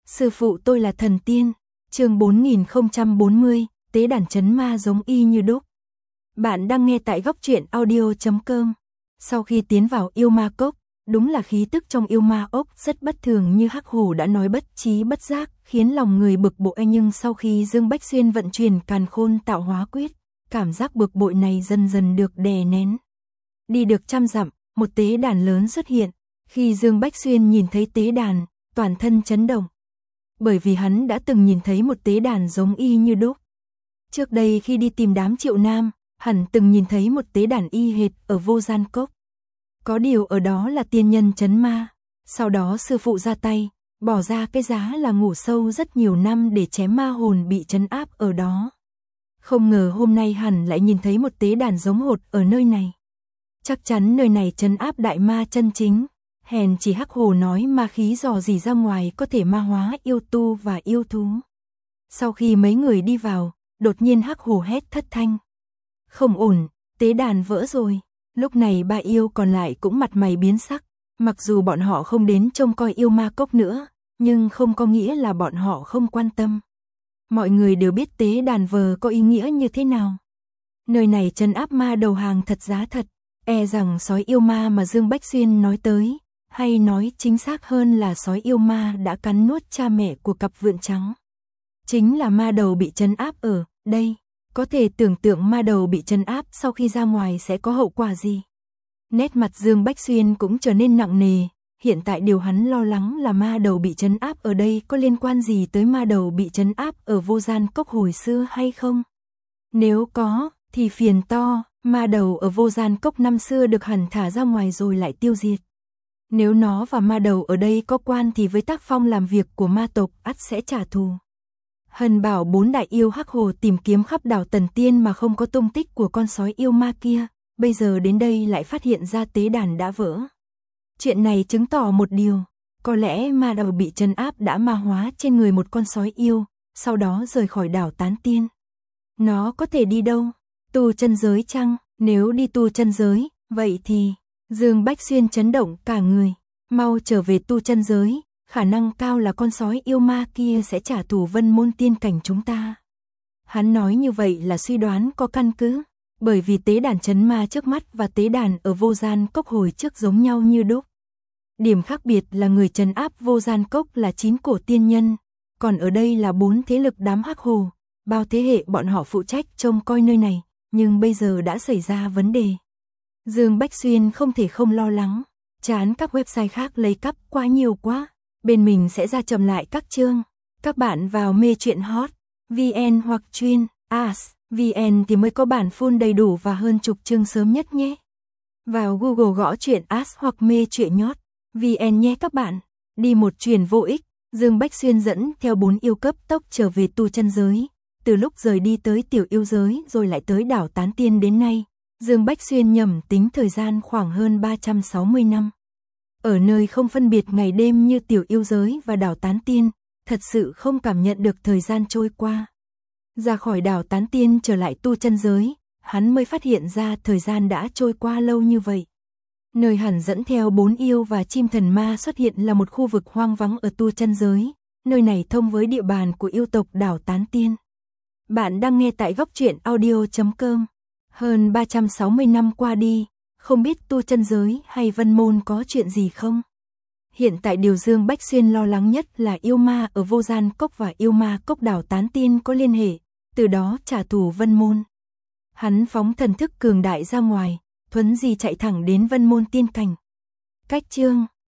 Sư phụ tôi là thần tiên. Chương 4040, tế đàn trấn ma giống y như đúc. Bạn đang nghe tại góc truyện audio.com. Sau khi tiến vào yêu ma cốc, đúng là khí tức trong yêu ma ốc rất bất thường, như Hắc Hổ đã nói, bất trí bất giác, khiến lòng người bực bội. Nhưng sau khi Dương Bách Xuyên vận chuyển Càn Khôn Tạo Hóa Quyết, cảm giác bực bội này dần dần được đè nén. Đi được 100 dặm, một tế đàn lớn xuất hiện. Khi Dương Bách Xuyên nhìn thấy tế đàn, toàn thân chấn động. Bởi vì hắn đã từng nhìn thấy một tế đàn giống y như đúc. Trước đây khi đi tìm đám Triệu Nam, hắn từng nhìn thấy một tế đàn y hệt ở Vô Gian Cốc. Có điều ở đó là tiên nhân trấn ma. Sau đó sư phụ ra tay, bỏ ra cái giá là ngủ sâu rất nhiều năm để chém ma hồn bị trấn áp ở đó. Không ngờ hôm nay hắn lại nhìn thấy một tế đàn giống hệt ở nơi này. Chắc chắn nơi này trấn áp đại ma chân chính. Hèn chỉ Hắc Hổ nói ma khí dò dỉ ra ngoài có thể ma hóa yêu tu và yêu thú. Sau khi mấy người đi vào, đột nhiên Hắc Hổ hét thất thanh. Không ổn, tế đàn vỡ rồi. Lúc này ba yêu còn lại cũng mặt mày biến sắc. Mặc dù bọn họ không đến trông coi yêu ma cốc nữa, nhưng không có nghĩa là bọn họ không quan tâm. Mọi người đều biết tế đàn vỡ có ý nghĩa như thế nào. Nơi này trấn áp ma đầu hàng thật giá thật. E rằng sói yêu ma mà Dương Bách Xuyên nói tới, hay nói chính xác hơn là sói yêu ma đã cắn nuốt cha mẹ của cặp vượn trắng. Chính là ma đầu bị trấn áp ở đây. Có thể tưởng tượng ma đầu bị trấn áp sau khi ra ngoài sẽ có hậu quả gì. Nét mặt Dương Bách Xuyên cũng trở nên nặng nề. Hiện tại điều hắn lo lắng là ma đầu bị trấn áp ở đây có liên quan gì tới ma đầu bị trấn áp ở Vô Gian Cốc hồi xưa hay không? Nếu có, thì phiền to. Ma đầu ở Vô Gian Cốc năm xưa được hẳn thả ra ngoài rồi lại tiêu diệt. Nếu nó và ma đầu ở đây có quan thì với tác phong làm việc của ma tộc ắt sẽ trả thù. Hân bảo 4 đại yêu Hắc Hổ tìm kiếm khắp đảo Tần Tiên mà không có tung tích của con sói yêu ma kia, bây giờ đến đây lại phát hiện ra tế đàn đã vỡ. Chuyện này chứng tỏ một điều, có lẽ ma đầu bị trấn áp đã ma hóa trên người một con sói yêu, sau đó rời khỏi đảo Tán Tiên. Nó có thể đi đâu? Tu chân giới chăng? Nếu đi tu chân giới, vậy thì Dương Bách Xuyên chấn động cả người, mau trở về tu chân giới, khả năng cao là con sói yêu ma kia sẽ trả thù Vân Môn tiên cảnh chúng ta. Hắn nói như vậy là suy đoán có căn cứ, bởi vì tế đàn trấn ma trước mắt và tế đàn ở Vô Gian Cốc hồi trước giống nhau như đúc. Điểm khác biệt là người trấn áp Vô Gian Cốc là 9 cổ tiên nhân, còn ở đây là 4 thế lực đám Hắc Hổ, bao thế hệ bọn họ phụ trách trông coi nơi này, nhưng bây giờ đã xảy ra vấn đề. Dương Bách Xuyên không thể không lo lắng, chán các website khác lấy cắp quá nhiều quá, bên mình sẽ ra chậm lại các chương. Các bạn vào mê truyện hot VN hoặc chuyên as VN thì mới có bản full đầy đủ và hơn chục chương sớm nhất nhé. Vào Google gõ truyện as hoặc mê truyện nhót VN nhé các bạn. Đi một truyền vô ích, Dương Bách Xuyên dẫn theo 4 yêu cấp tốc trở về tu chân giới. Từ lúc rời đi tới tiểu yêu giới rồi lại tới đảo Tán Tiên đến nay, Dương Bách Xuyên nhẩm tính thời gian khoảng hơn 360 năm. Ở nơi không phân biệt ngày đêm như tiểu yêu giới và đảo Tán Tiên, thật sự không cảm nhận được thời gian trôi qua. Ra khỏi đảo Tán Tiên trở lại tu chân giới, hắn mới phát hiện ra thời gian đã trôi qua lâu như vậy. Nơi hắn dẫn theo 4 yêu và chim thần ma xuất hiện là một khu vực hoang vắng ở tu chân giới, nơi này thông với địa bàn của yêu tộc đảo Tán Tiên. Bạn đang nghe tại góc truyện audio.com. Hơn 360 năm qua đi, không biết tu chân giới hay Vân Môn có chuyện gì không? Hiện tại điều Dương Bách Xuyên lo lắng nhất là yêu ma ở Vô Gian Cốc và yêu ma cốc đảo Tán Tiên có liên hệ, từ đó trả thù Vân Môn. Hắn phóng thần thức cường đại ra ngoài, thuấn di chạy thẳng đến Vân Môn tiên cảnh. Cách chương